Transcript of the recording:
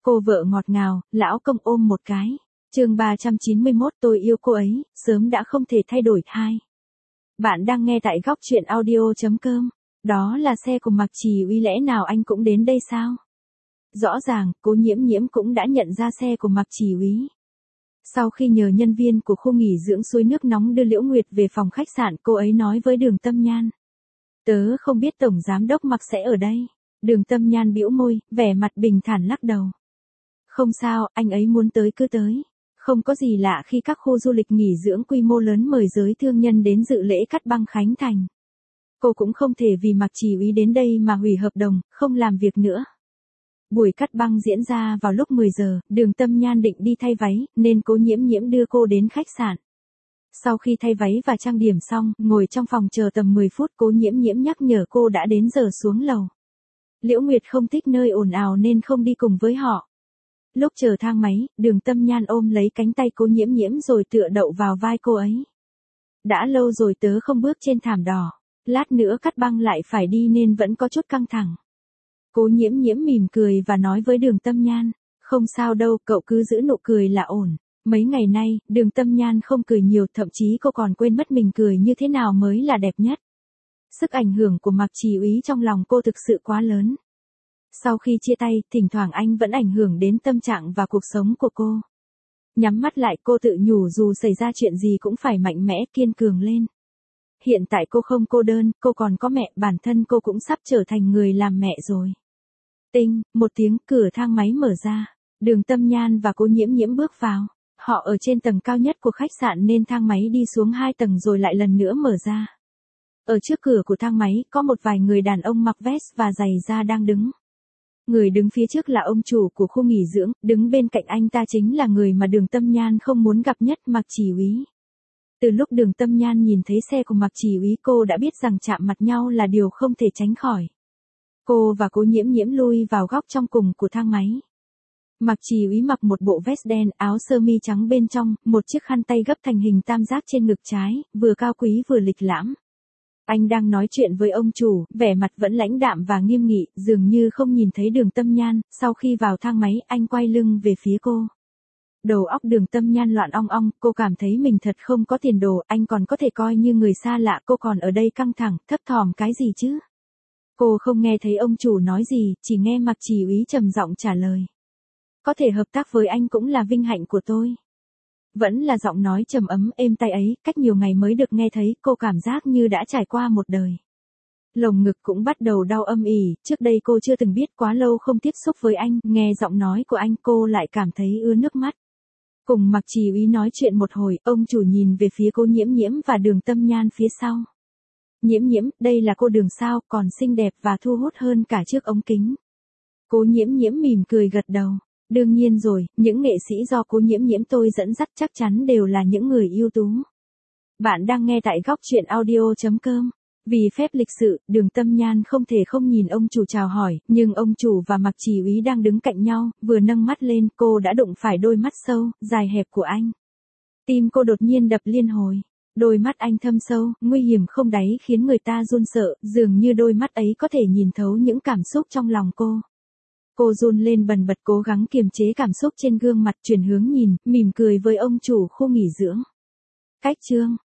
Cô vợ ngọt ngào, lão công ôm một cái. Chương 391 tôi yêu cô ấy, sớm đã không thể thay đổi. 2. Bạn đang nghe tại góc truyện audio.com. Đó là xe của Mạc Chỉ Uy, lẽ nào anh cũng đến đây sao? Rõ ràng, Cố Nhiễm Nhiễm cũng đã nhận ra xe của Mạc Chỉ Uy. Sau khi nhờ nhân viên của khu nghỉ dưỡng suối nước nóng đưa Liễu Nguyệt về phòng khách sạn, cô ấy nói với Đường Tâm Nhan. Tớ không biết Tổng Giám đốc Mạc sẽ ở đây. Đường Tâm Nhan bĩu môi, vẻ mặt bình thản lắc đầu. Không sao, anh ấy muốn tới cứ tới. Không có gì lạ khi các khu du lịch nghỉ dưỡng quy mô lớn mời giới thương nhân đến dự lễ cắt băng khánh thành. Cô cũng không thể vì Mạc Chỉ Uy đến đây mà hủy hợp đồng, không làm việc nữa. Buổi cắt băng diễn ra vào lúc 10 giờ, Đường Tâm Nhan định đi thay váy, nên Cố Nhiễm Nhiễm đưa cô đến khách sạn. Sau khi thay váy và trang điểm xong, ngồi trong phòng chờ tầm 10 phút, Cố Nhiễm Nhiễm nhắc nhở cô đã đến giờ xuống lầu. Liễu Nguyệt không thích nơi ồn ào nên không đi cùng với họ. Lúc chờ thang máy, Đường Tâm Nhan ôm lấy cánh tay Cố Nhiễm Nhiễm rồi tựa đậu vào vai cô ấy. Đã lâu rồi tớ không bước trên thảm đỏ. Lát nữa cắt băng lại phải đi nên vẫn có chút căng thẳng. Cố Nhiễm Nhiễm mỉm cười và nói với Đường Tâm Nhan. Không sao đâu, cậu cứ giữ nụ cười là ổn. Mấy ngày nay, Đường Tâm Nhan không cười nhiều, thậm chí cô còn quên mất mình cười như thế nào mới là đẹp nhất. Sức ảnh hưởng của Mạc Chỉ Uy trong lòng cô thực sự quá lớn. Sau khi chia tay, thỉnh thoảng anh vẫn ảnh hưởng đến tâm trạng và cuộc sống của cô. Nhắm mắt lại, cô tự nhủ dù xảy ra chuyện gì cũng phải mạnh mẽ, kiên cường lên. Hiện tại cô không cô đơn, cô còn có mẹ, bản thân cô cũng sắp trở thành người làm mẹ rồi. Tinh, một tiếng, cửa thang máy mở ra. Đường Tâm Nhan và Cố Nhiễm Nhiễm bước vào. Họ ở trên tầng cao nhất của khách sạn nên thang máy đi xuống 2 tầng rồi lại lần nữa mở ra. Ở trước cửa của thang máy, có một vài người đàn ông mặc vest và giày da đang đứng. Người đứng phía trước là ông chủ của khu nghỉ dưỡng, đứng bên cạnh anh ta chính là người mà Đường Tâm Nhan không muốn gặp nhất, Mạc Chỉ Uy. Từ lúc Đường Tâm Nhan nhìn thấy xe của Mạc Chỉ Uy, cô đã biết rằng chạm mặt nhau là điều không thể tránh khỏi. Cô và Cố Nhiễm Nhiễm lui vào góc trong cùng của thang máy. Mạc Chỉ Uy mặc một bộ vest đen, áo sơ mi trắng bên trong, một chiếc khăn tay gấp thành hình tam giác trên ngực trái, vừa cao quý vừa lịch lãm. Anh đang nói chuyện với ông chủ, vẻ mặt vẫn lãnh đạm và nghiêm nghị, dường như không nhìn thấy Đường Tâm Nhan. Sau khi vào thang máy, anh quay lưng về phía cô. Đầu óc Đường Tâm Nhan loạn ong ong, cô cảm thấy mình thật không có tiền đồ, anh còn có thể coi như người xa lạ, cô còn ở đây căng thẳng, thấp thỏm cái gì chứ? Cô không nghe thấy ông chủ nói gì, chỉ nghe Mạc Chỉ Uy trầm giọng trả lời. Có thể hợp tác với anh cũng là vinh hạnh của tôi. Vẫn là giọng nói trầm ấm êm tai ấy, cách nhiều ngày mới được nghe thấy, cô cảm giác như đã trải qua một đời. Lồng ngực cũng bắt đầu đau âm ỉ, trước đây cô chưa từng biết, quá lâu không tiếp xúc với anh, nghe giọng nói của anh cô lại cảm thấy ứa nước mắt. Cùng Mạc Chỉ Uy nói chuyện một hồi, ông chủ nhìn về phía Cố Nhiễm Nhiễm và Đường Tâm Nhan phía sau. Nhiễm Nhiễm, đây là cô Đường sao, còn xinh đẹp và thu hút hơn cả trước ống kính. Cố Nhiễm Nhiễm mỉm cười gật đầu. Đương nhiên rồi, những nghệ sĩ do Cố Nhiễm Nhiễm tôi dẫn dắt chắc chắn đều là những người ưu tú. Bạn đang nghe tại góc truyện audio.com. Vì phép lịch sự, Đường Tâm Nhan không thể không nhìn ông chủ chào hỏi, nhưng ông chủ và Mạc Chỉ Uy đang đứng cạnh nhau, vừa nâng mắt lên, cô đã đụng phải đôi mắt sâu, dài hẹp của anh. Tim cô đột nhiên đập liên hồi. Đôi mắt anh thâm sâu, nguy hiểm không đáy khiến người ta run sợ, dường như đôi mắt ấy có thể nhìn thấu những cảm xúc trong lòng cô. Cô run lên bần bật, cố gắng kiềm chế cảm xúc trên gương mặt, chuyển hướng nhìn, mỉm cười với ông chủ khu nghỉ dưỡng. Cách chương